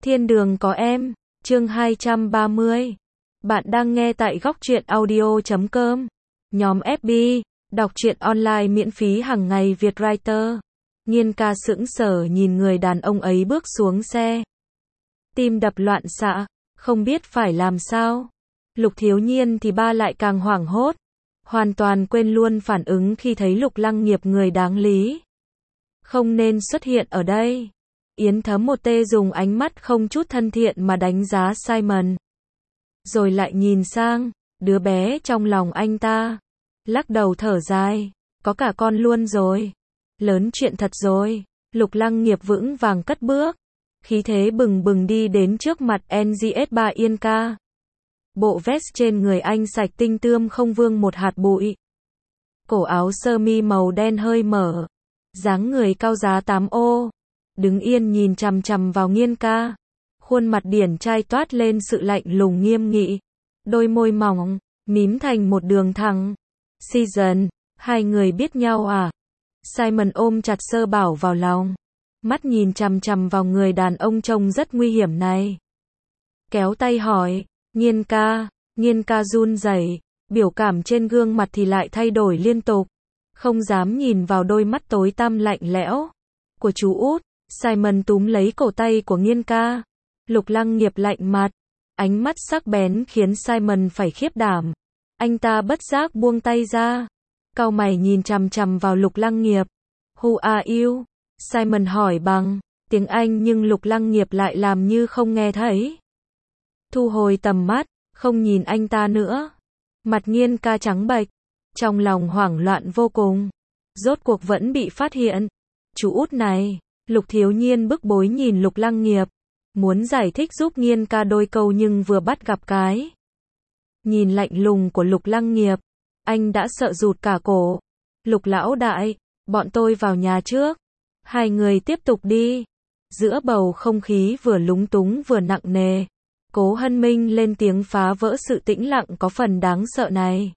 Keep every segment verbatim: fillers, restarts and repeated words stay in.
Thiên đường có em, chương hai trăm ba mươi. Bạn đang nghe tại góc truyện audio chấm com. Nhóm ép bê, đọc truyện online miễn phí hàng ngày Việt Writer. Nhiên ca sững sờ nhìn người đàn ông ấy bước xuống xe. Tim đập loạn xạ, không biết phải làm sao. Lục Thiếu Nhiên thì ba lại càng hoảng hốt. Hoàn toàn quên luôn phản ứng khi thấy Lục Lăng Nghiệp người đáng lý. Không nên xuất hiện ở đây. Yến Thấm một tê dùng ánh mắt không chút thân thiện mà đánh giá Simon. Rồi lại nhìn sang, đứa bé trong lòng anh ta. Lắc đầu thở dài, có cả con luôn rồi. Lớn chuyện thật rồi. Lục Lăng Nghiệp vững vàng cất bước. Khí thế bừng bừng đi đến trước mặt en giê ét ba Yên ca. Bộ vest trên người anh sạch tinh tươm không vương một hạt bụi. Cổ áo sơ mi màu đen hơi mở. Dáng người cao giá tám ô. Đứng yên nhìn chằm chằm vào Nghiên ca. Khuôn mặt điển trai toát lên sự lạnh lùng nghiêm nghị. Đôi môi mỏng, mím thành một đường thẳng. Season, hai người biết nhau à? Simon ôm chặt Sơ Bảo vào lòng. Mắt nhìn chằm chằm vào người đàn ông trông rất nguy hiểm này. Kéo tay hỏi, Nghiên ca, Nghiên ca run rẩy, biểu cảm trên gương mặt thì lại thay đổi liên tục. Không dám nhìn vào đôi mắt tối tăm lạnh lẽo của chú út. Simon túm lấy cổ tay của Nghiên ca. Lục Lăng Nghiệp lạnh mặt. Ánh mắt sắc bén khiến Simon phải khiếp đảm. Anh ta bất giác buông tay ra. Cau mày nhìn chằm chằm vào Lục Lăng Nghiệp. Who are you? Simon hỏi bằng tiếng Anh nhưng Lục Lăng Nghiệp lại làm như không nghe thấy. Thu hồi tầm mắt, không nhìn anh ta nữa. Mặt Nghiên ca trắng bệch. Trong lòng hoảng loạn vô cùng. Rốt cuộc vẫn bị phát hiện. Chú út này. Lục Thiếu Nhiên bức bối nhìn Lục Lăng Nghiệp. Muốn giải thích giúp Nghiên ca đôi câu nhưng vừa bắt gặp cái nhìn lạnh lùng của Lục Lăng Nghiệp. Anh đã sợ rụt cả cổ. Lục lão đại, bọn tôi vào nhà trước. Hai người tiếp tục đi. Giữa bầu không khí vừa lúng túng vừa nặng nề. Cố Hân Minh lên tiếng phá vỡ sự tĩnh lặng có phần đáng sợ này.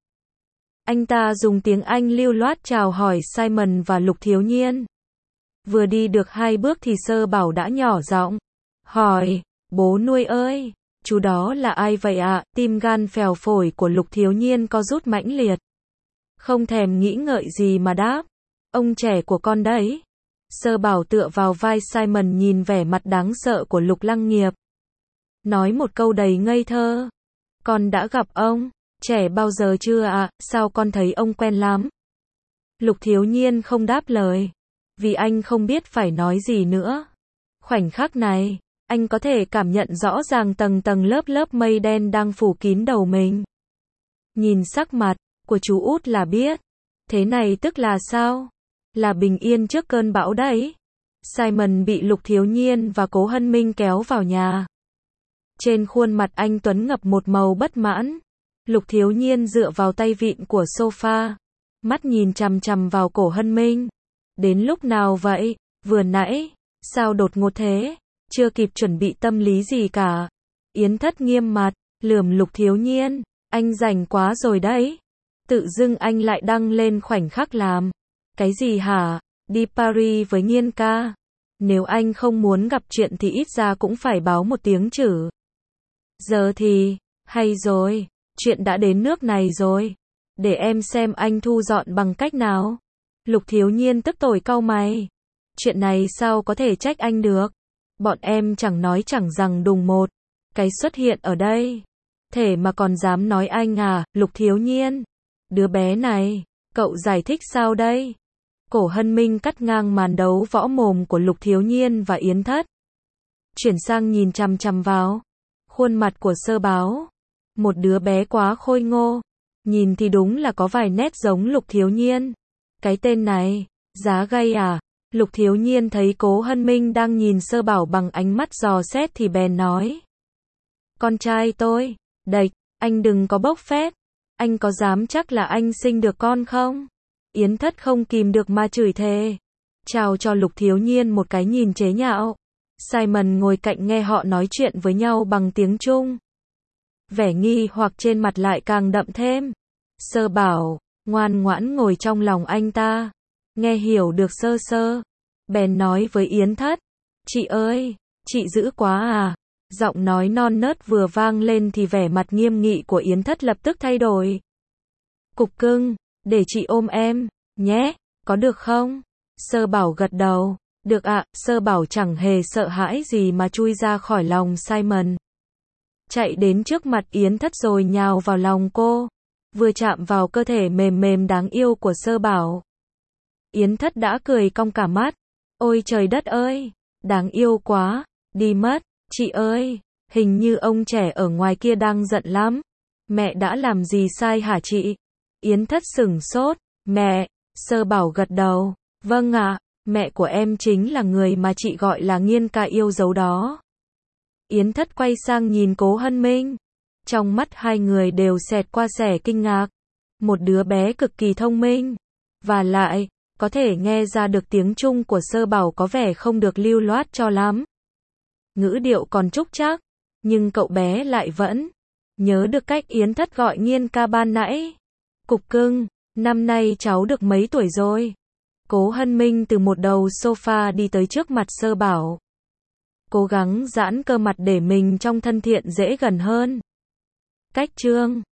Anh ta dùng tiếng Anh lưu loát chào hỏi Simon và Lục Thiếu Nhiên. Vừa đi được hai bước thì Sơ Bảo đã nhỏ giọng hỏi, bố nuôi ơi, chú đó là ai vậy ạ? À? Tim gan phèo phổi của Lục Thiếu Nhiên co rút mãnh liệt. Không thèm nghĩ ngợi gì mà đáp, ông trẻ của con đấy. Sơ Bảo tựa vào vai Simon nhìn vẻ mặt đáng sợ của Lục Lăng Nghiệp. Nói một câu đầy ngây thơ, con đã gặp ông trẻ bao giờ chưa ạ? À? Sao con thấy ông quen lắm? Lục Thiếu Nhiên không đáp lời. Vì anh không biết phải nói gì nữa. Khoảnh khắc này, anh có thể cảm nhận rõ ràng tầng tầng lớp lớp mây đen đang phủ kín đầu mình. Nhìn sắc mặt của chú út là biết. Thế này tức là sao? Là bình yên trước cơn bão đấy. Simon bị Lục Thiếu Nhiên và Cố Hân Minh kéo vào nhà. Trên khuôn mặt anh tuấn ngập một màu bất mãn. Lục Thiếu Nhiên dựa vào tay vịn của sofa. Mắt nhìn chằm chằm vào Cố Hân Minh. Đến lúc nào vậy? Vừa nãy, sao đột ngột thế? Chưa kịp chuẩn bị tâm lý gì cả. Yến Thất nghiêm mặt, lườm Lục Thiếu Nhiên, anh rảnh quá rồi đấy. Tự dưng anh lại đăng lên khoảnh khắc làm. Cái gì hả? Đi Paris với Nghiên ca. Nếu anh không muốn gặp chuyện thì ít ra cũng phải báo một tiếng chứ. Giờ thì, hay rồi, chuyện đã đến nước này rồi. Để em xem anh thu dọn bằng cách nào. Lục Thiếu Nhiên tức tổi cau mày. Chuyện này sao có thể trách anh được? Bọn em chẳng nói chẳng rằng đùng một cái xuất hiện ở đây. Thể mà còn dám nói anh à? Lục Thiếu Nhiên, đứa bé này, cậu giải thích sao đây? Cổ Hân Minh cắt ngang màn đấu võ mồm của Lục Thiếu Nhiên và Yến Thất. Chuyển sang nhìn chằm chằm vào khuôn mặt của Sơ Báo. Một đứa bé quá khôi ngô. Nhìn thì đúng là có vài nét giống Lục Thiếu Nhiên. Cái tên này, giá gay à? Lục Thiếu Nhiên thấy Cố Hân Minh đang nhìn Sơ Bảo bằng ánh mắt dò xét thì bèn nói. Con trai tôi, đệch, anh đừng có bốc phét. Anh có dám chắc là anh sinh được con không? Yến Thất không kìm được mà chửi thề. Chào cho Lục Thiếu Nhiên một cái nhìn chế nhạo. Simon ngồi cạnh nghe họ nói chuyện với nhau bằng tiếng Trung. Vẻ nghi hoặc trên mặt lại càng đậm thêm. Sơ Bảo ngoan ngoãn ngồi trong lòng anh ta. Nghe hiểu được sơ sơ. Bèn nói với Yến Thất. Chị ơi, Chị dữ quá à. Giọng nói non nớt vừa vang lên thì vẻ mặt nghiêm nghị của Yến Thất lập tức thay đổi. Cục cưng, để chị ôm em, nhé, có được không? Sơ Bảo gật đầu. Được ạ. Sơ Bảo chẳng hề sợ hãi gì mà chui ra khỏi lòng Simon. Chạy đến trước mặt Yến Thất rồi nhào vào lòng cô. Vừa chạm vào cơ thể mềm mềm đáng yêu của Sơ Bảo, Yến Thất đã cười cong cả mắt. Ôi trời đất ơi, đáng yêu quá, đi mất, chị ơi, hình như ông trẻ ở ngoài kia đang giận lắm. Mẹ đã làm gì sai hả chị? Yến Thất sửng sốt. Mẹ. Sơ Bảo gật đầu. Vâng ạ, mẹ của em chính là người mà chị gọi là Nghiên ca yêu dấu đó. Yến Thất quay sang nhìn Cố Hân Minh. Trong mắt hai người đều xẹt qua vẻ kinh ngạc. Một đứa bé cực kỳ thông minh. Và lại, có thể nghe ra được tiếng Trung của Sơ Bảo có vẻ không được lưu loát cho lắm. Ngữ điệu còn trúc trác, nhưng cậu bé lại vẫn nhớ được cách Yến Thất gọi Nghiên ca ban nãy. Cục cưng, năm nay cháu được mấy tuổi rồi? Cố Hân Minh từ một đầu sofa đi tới trước mặt Sơ Bảo. Cố gắng giãn cơ mặt để mình trông thân thiện dễ gần hơn. Cách trương,